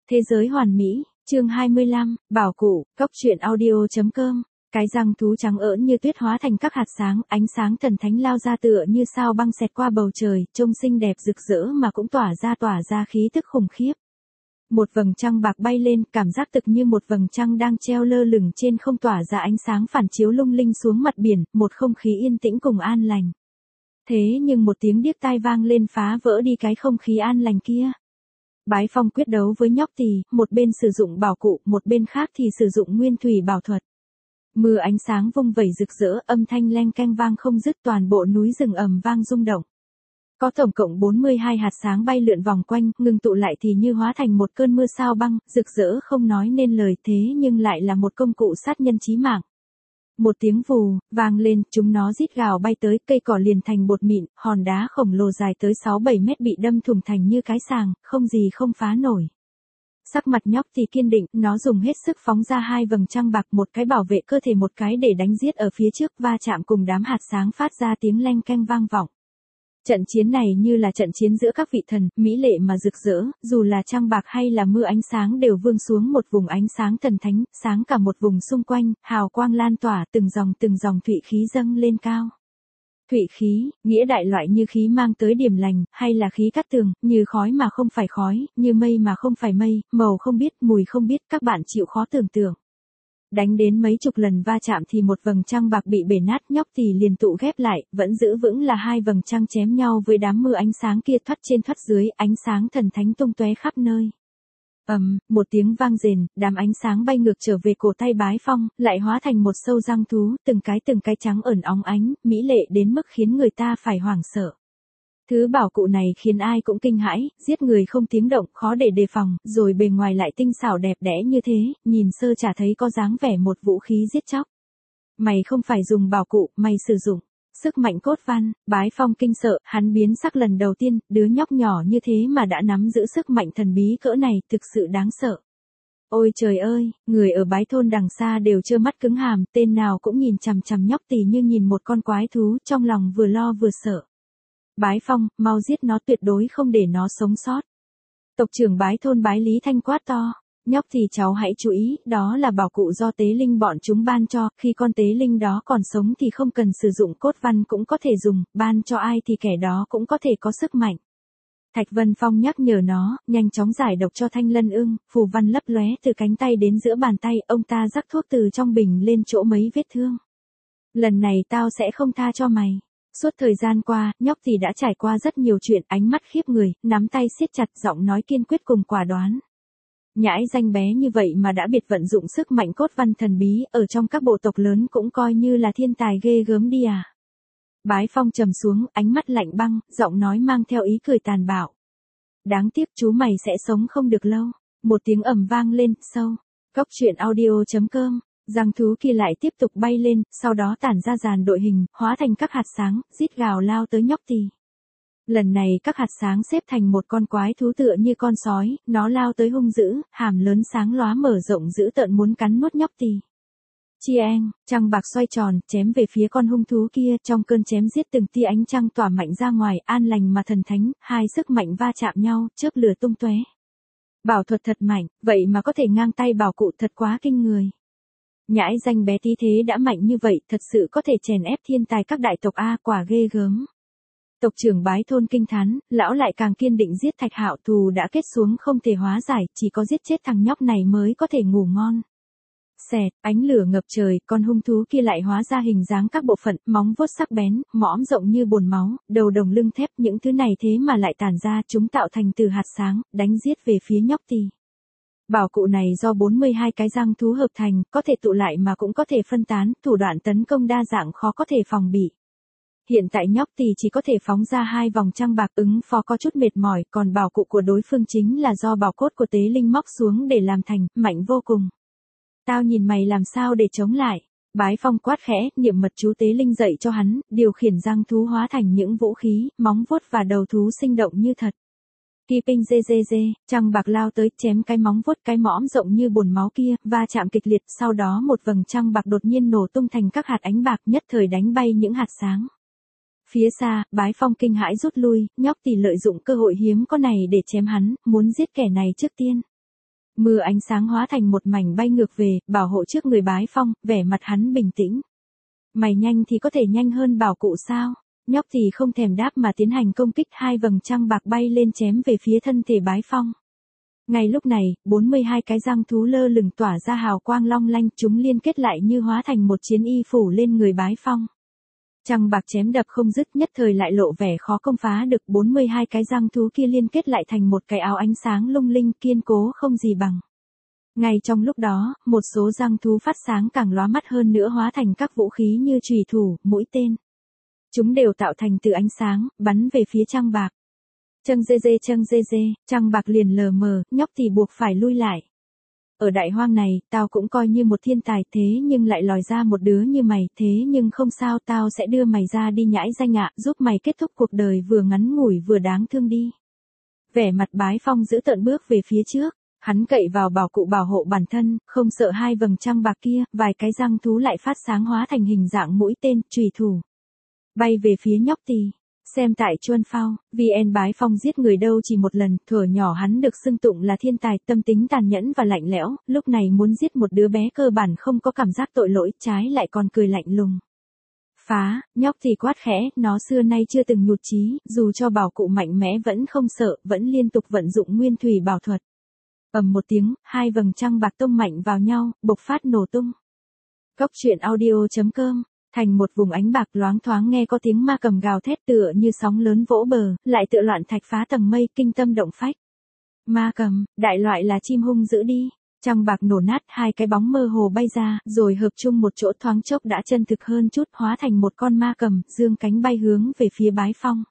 Thế giới hoàn mỹ, chương 25, bảo cụ, cốc truyện audio.com. Cái răng thú trắng ỡn như tuyết hóa thành các hạt sáng, ánh sáng thần thánh lao ra tựa như sao băng xẹt qua bầu trời, trông xinh đẹp rực rỡ mà cũng tỏa ra khí tức khủng khiếp. Một vầng trăng bạc bay lên, cảm giác thực như một vầng trăng đang treo lơ lửng trên không, tỏa ra ánh sáng phản chiếu lung linh xuống mặt biển, một không khí yên tĩnh cùng an lành. Thế nhưng một tiếng điếc tai vang lên phá vỡ đi cái không khí an lành kia. Bái Phong quyết đấu với nhóc tỳ, một bên sử dụng bảo cụ, một bên khác thì sử dụng nguyên thủy bảo thuật. Mưa ánh sáng vung vẩy rực rỡ, âm thanh leng keng vang không dứt, toàn bộ núi rừng ầm vang rung động. Có tổng cộng 42 hạt sáng bay lượn vòng quanh, ngừng tụ lại thì như hóa thành một cơn mưa sao băng, rực rỡ không nói nên lời, thế nhưng lại là một công cụ sát nhân chí mạng. Một tiếng vù, vang lên, chúng nó rít gào bay tới, cây cỏ liền thành bột mịn, hòn đá khổng lồ dài tới 6-7 mét bị đâm thủng thành như cái sàng, không gì không phá nổi. Sắc mặt nhóc thì kiên định, nó dùng hết sức phóng ra hai vầng trăng bạc, một cái bảo vệ cơ thể, một cái để đánh giết ở phía trước, va chạm cùng đám hạt sáng phát ra tiếng leng keng vang vọng. Trận chiến này như là trận chiến giữa các vị thần, mỹ lệ mà rực rỡ, dù là trăng bạc hay là mưa ánh sáng đều vương xuống một vùng ánh sáng thần thánh, sáng cả một vùng xung quanh, hào quang lan tỏa, từng dòng thủy khí dâng lên cao. Thủy khí, nghĩa đại loại như khí mang tới điểm lành, hay là khí cát tường, như khói mà không phải khói, như mây mà không phải mây, màu không biết, mùi không biết, các bạn chịu khó tưởng tượng. Đánh đến mấy chục lần va chạm thì một vầng trăng bạc bị bể nát, nhóc thì liền tụ ghép lại, vẫn giữ vững là hai vầng trăng chém nhau với đám mưa ánh sáng kia, thoắt trên thoắt dưới, ánh sáng thần thánh tung tóe khắp nơi. Một tiếng vang rền, đám ánh sáng bay ngược trở về cổ tay Bái Phong, lại hóa thành một sâu răng thú, từng cái trắng ẩn óng ánh, mỹ lệ đến mức khiến người ta phải hoảng sợ. Thứ bảo cụ này khiến ai cũng kinh hãi, giết người không tiếng động, khó để đề phòng, rồi bề ngoài lại tinh xảo đẹp đẽ như thế, nhìn sơ chả thấy có dáng vẻ một vũ khí giết chóc. Mày không phải dùng bảo cụ, mày sử dụng sức mạnh cốt văn. Bái Phong kinh sợ, hắn biến sắc lần đầu tiên, đứa nhóc nhỏ như thế mà đã nắm giữ sức mạnh thần bí cỡ này, thực sự đáng sợ. Ôi trời ơi, người ở Bái thôn đằng xa đều trơ mắt cứng hàm, tên nào cũng nhìn chằm chằm nhóc tỳ như nhìn một con quái thú, trong lòng vừa lo vừa sợ. Bái Phong, mau giết nó, tuyệt đối không để nó sống sót. Tộc trưởng Bái thôn Bái Lý Thanh quát to. Nhóc thì cháu hãy chú ý, đó là bảo cụ do tế linh bọn chúng ban cho, khi con tế linh đó còn sống thì không cần sử dụng cốt văn cũng có thể dùng, ban cho ai thì kẻ đó cũng có thể có sức mạnh. Thạch Vân Phong nhắc nhở nó, nhanh chóng giải độc cho Thanh Lân Ưng, phù văn lấp lóe từ cánh tay đến giữa bàn tay, ông ta rắc thuốc từ trong bình lên chỗ mấy vết thương. Lần này tao sẽ không tha cho mày. Suốt thời gian qua, nhóc thì đã trải qua rất nhiều chuyện, ánh mắt khiếp người, nắm tay siết chặt, giọng nói kiên quyết cùng quả đoán. Nhãi danh bé như vậy mà đã biệt vận dụng sức mạnh cốt văn thần bí, ở trong các bộ tộc lớn cũng coi như là thiên tài ghê gớm đi à. Bái Phong trầm xuống, ánh mắt lạnh băng, giọng nói mang theo ý cười tàn bạo. Đáng tiếc chú mày sẽ sống không được lâu. Một tiếng ầm vang lên, sâu. Cốc truyện audio.com. Răng thú kia lại tiếp tục bay lên, sau đó tản ra dàn đội hình, hóa thành các hạt sáng, rít gào lao tới nhóc tỳ. Lần này các hạt sáng xếp thành một con quái thú tựa như con sói, nó lao tới hung dữ, hàm lớn sáng lóa mở rộng dữ tợn muốn cắn nuốt nhóc tỳ. Chieng, trăng bạc xoay tròn, chém về phía con hung thú kia, trong cơn chém giết từng tia ánh trăng tỏa mạnh ra ngoài, an lành mà thần thánh, hai sức mạnh va chạm nhau, chớp lửa tung tóe. Bảo thuật thật mạnh, vậy mà có thể ngang tay bảo cụ, thật quá kinh người. Nhãi danh bé tí thế đã mạnh như vậy, thật sự có thể chèn ép thiên tài các đại tộc A, quả ghê gớm. Tộc trưởng Bái thôn kinh thán, lão lại càng kiên định giết Thạch Hạo, thù đã kết xuống không thể hóa giải, chỉ có giết chết thằng nhóc này mới có thể ngủ ngon. Xẹt, ánh lửa ngập trời, con hung thú kia lại hóa ra hình dáng các bộ phận, móng vuốt sắc bén, mõm rộng như bồn máu, đầu đồng lưng thép, những thứ này thế mà lại tản ra, chúng tạo thành từ hạt sáng, đánh giết về phía nhóc tỳ. Bảo cụ này do 42 cái răng thú hợp thành, có thể tụ lại mà cũng có thể phân tán, thủ đoạn tấn công đa dạng khó có thể phòng bị. Hiện tại nhóc tỳ chỉ có thể phóng ra hai vòng trăng bạc, ứng phó có chút mệt mỏi, còn bảo cụ của đối phương chính là do bảo cốt của tế linh móc xuống để làm thành, mạnh vô cùng. Tao nhìn mày làm sao để chống lại. Bái Phong quát khẽ, niệm mật chú tế linh dạy cho hắn, điều khiển răng thú hóa thành những vũ khí, móng vuốt và đầu thú sinh động như thật. Keeping GGG, trăng bạc lao tới, chém cái móng vuốt cái mõm rộng như bồn máu kia, va chạm kịch liệt, sau đó một vầng trăng bạc đột nhiên nổ tung thành các hạt ánh bạc, nhất thời đánh bay những hạt sáng. Phía xa, Bái Phong kinh hãi rút lui, nhóc tỳ lợi dụng cơ hội hiếm có này để chém hắn, muốn giết kẻ này trước tiên. Mưa ánh sáng hóa thành một mảnh bay ngược về, bảo hộ trước người bái phong, vẻ mặt hắn bình tĩnh. Mày nhanh thì có thể nhanh hơn bảo cụ sao? Nhóc thì không thèm đáp mà tiến hành công kích, hai vầng trăng bạc bay lên chém về phía thân thể bái phong. Ngay lúc này, 42 cái răng thú lơ lửng tỏa ra hào quang long lanh, chúng liên kết lại như hóa thành một chiến y phủ lên người bái phong. Trăng bạc chém đập không dứt, nhất thời lại lộ vẻ khó công phá được, 42 cái răng thú kia liên kết lại thành một cái áo ánh sáng lung linh kiên cố không gì bằng. Ngay trong lúc đó, một số răng thú phát sáng càng lóa mắt hơn nữa hóa thành các vũ khí như chùy thủ, mũi tên. Chúng đều tạo thành từ ánh sáng, bắn về phía trăng bạc. Trăng dê, trăng bạc liền lờ mờ, nhóc thì buộc phải lui lại. Ở đại hoang này, tao cũng coi như một thiên tài thế nhưng lại lòi ra một đứa như mày, thế nhưng không sao, tao sẽ đưa mày ra đi nhãi danh ạ, giúp mày kết thúc cuộc đời vừa ngắn ngủi vừa đáng thương đi. Vẻ mặt bái phong giữ tợn bước về phía trước, hắn cậy vào bảo cụ bảo hộ bản thân, không sợ hai vầng trăng bạc kia, vài cái răng thú lại phát sáng hóa thành hình dạng mũi tên, chùy thủ. Bay về phía nhóc tì. Xem tại Chuân Phao, VN Bái Phong giết người đâu chỉ một lần, thuở nhỏ hắn được xưng tụng là thiên tài, tâm tính tàn nhẫn và lạnh lẽo, lúc này muốn giết một đứa bé cơ bản không có cảm giác tội lỗi, trái lại còn cười lạnh lùng. Phá, nhóc thì quát khẽ, nó xưa nay chưa từng nhụt chí, dù cho bảo cụ mạnh mẽ vẫn không sợ, vẫn liên tục vận dụng nguyên thủy bảo thuật. Ầm một tiếng, hai vầng trăng bạc tông mạnh vào nhau, bộc phát nổ tung. Cốc truyện audio.com Thành một vùng ánh bạc loáng thoáng nghe có tiếng ma cầm gào thét tựa như sóng lớn vỗ bờ, lại tựa loạn thạch phá tầng mây, kinh tâm động phách. Ma cầm, đại loại là chim hung dữ đi. Trăng bạc nổ nát, hai cái bóng mơ hồ bay ra, rồi hợp chung một chỗ, thoáng chốc đã chân thực hơn chút, hóa thành một con ma cầm, dương cánh bay hướng về phía bái phong.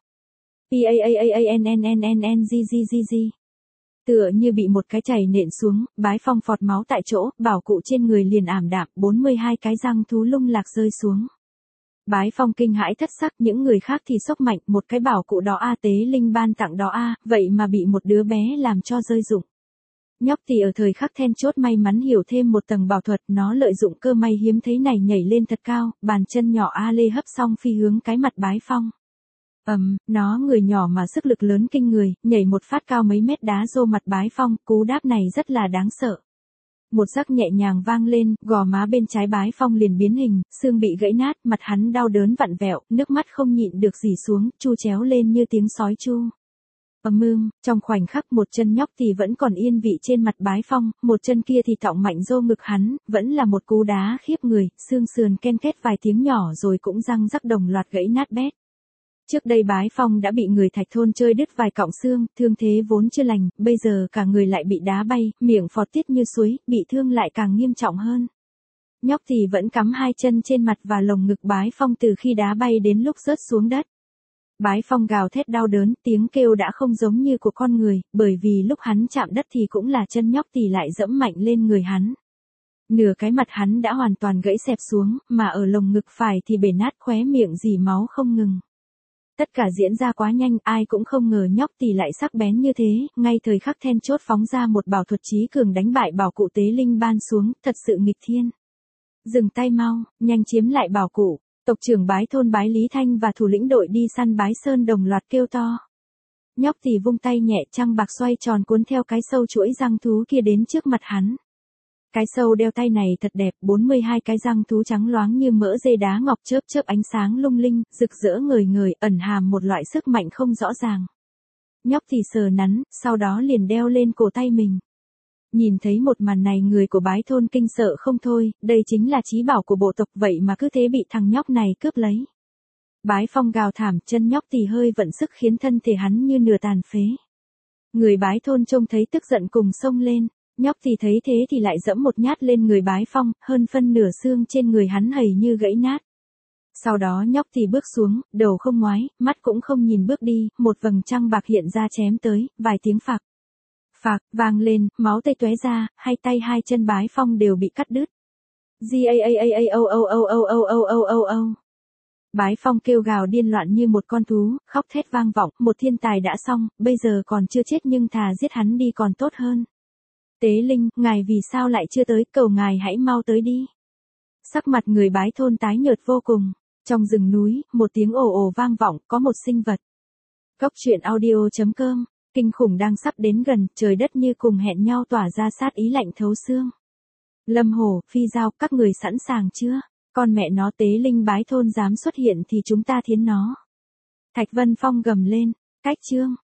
P-A-A-A-A-N-N-N-N-N-G-G-G-G. Tựa như bị một cái chày nện xuống, bái phong phọt máu tại chỗ, bảo cụ trên người liền ảm đạm, 42 cái răng thú lung lạc rơi xuống. Bái phong kinh hãi thất sắc, những người khác thì sốc mạnh, một cái bảo cụ đó tế linh ban tặng đó vậy mà bị một đứa bé làm cho rơi rụng. Nhóc thì ở thời khắc then chốt may mắn hiểu thêm một tầng bảo thuật, nó lợi dụng cơ may hiếm thấy này nhảy lên thật cao, bàn chân nhỏ lê hấp xong phi hướng cái mặt bái phong. Nó người nhỏ mà sức lực lớn kinh người, nhảy một phát cao mấy mét đá rô mặt bái phong, cú đáp này rất là đáng sợ. Một giắc nhẹ nhàng vang lên, gò má bên trái bái phong liền biến hình, xương bị gãy nát, mặt hắn đau đớn vặn vẹo, nước mắt không nhịn được rỉ xuống, chu chéo lên như tiếng sói chu. Trong khoảnh khắc một chân nhóc thì vẫn còn yên vị trên mặt bái phong, một chân kia thì thọng mạnh rô ngực hắn, vẫn là một cú đá khiếp người, xương sườn ken két vài tiếng nhỏ rồi cũng răng rắc đồng loạt gãy nát bét. Trước đây bái phong đã bị người Thạch thôn chơi đứt vài cọng xương, thương thế vốn chưa lành, bây giờ cả người lại bị đá bay, miệng phọt tiết như suối, bị thương lại càng nghiêm trọng hơn. Nhóc thì vẫn cắm hai chân trên mặt và lồng ngực bái phong từ khi đá bay đến lúc rớt xuống đất. Bái phong gào thét đau đớn, tiếng kêu đã không giống như của con người, bởi vì lúc hắn chạm đất thì cũng là chân nhóc thì lại dẫm mạnh lên người hắn. Nửa cái mặt hắn đã hoàn toàn gãy xẹp xuống, mà ở lồng ngực phải thì bể nát, khóe miệng rỉ máu không ngừng. Tất cả diễn ra quá nhanh, ai cũng không ngờ nhóc thì lại sắc bén như thế, ngay thời khắc then chốt phóng ra một bảo thuật trí cường đánh bại bảo cụ tế linh ban xuống, thật sự nghịch thiên. Dừng tay mau, nhanh chiếm lại bảo cụ. Tộc trưởng bái thôn bái Lý Thanh và thủ lĩnh đội đi săn bái Sơn đồng loạt kêu to. Nhóc thì vung tay nhẹ, trăng bạc xoay tròn cuốn theo cái sâu chuỗi răng thú kia đến trước mặt hắn. Cái sâu đeo tay này thật đẹp, 42 cái răng thú trắng loáng như mỡ dê đá ngọc chớp chớp ánh sáng lung linh, rực rỡ ngời ngời, ẩn hàm một loại sức mạnh không rõ ràng. Nhóc thì sờ nắn, sau đó liền đeo lên cổ tay mình. Nhìn thấy một màn này người của bái thôn kinh sợ không thôi, đây chính là chí bảo của bộ tộc vậy mà cứ thế bị thằng nhóc này cướp lấy. Bái phong gào thảm, chân nhóc thì hơi vận sức khiến thân thể hắn như nửa tàn phế. Người bái thôn trông thấy tức giận cùng xông lên, nhóc thì thấy thế thì lại dẫm một nhát lên người bái phong, hơn phân nửa xương trên người hắn hầy như gãy nát. Sau đó nhóc thì bước xuống, đầu không ngoái, mắt cũng không nhìn bước đi, một vầng trăng bạc hiện ra chém tới, vài tiếng phạc. Phạc, vang lên, máu tươi tóe ra, hai tay hai chân bái phong đều bị cắt đứt. Bái phong kêu gào điên loạn như một con thú, khóc thét vang vọng, một thiên tài đã xong, bây giờ còn chưa chết nhưng thà giết hắn đi còn tốt hơn. Tế linh, ngài vì sao lại chưa tới, cầu ngài hãy mau tới đi. Sắc mặt người bái thôn tái nhợt vô cùng, trong rừng núi, một tiếng ồ ồ vang vọng, có một sinh vật. Cốc truyện audio.com Kinh khủng đang sắp đến gần, trời đất như cùng hẹn nhau tỏa ra sát ý lạnh thấu xương. Lâm Hổ, Phi Giao, các người sẵn sàng chưa? Con mẹ nó tế linh bái thôn dám xuất hiện thì chúng ta thiến nó. Thạch Vân Phong gầm lên, cách chương.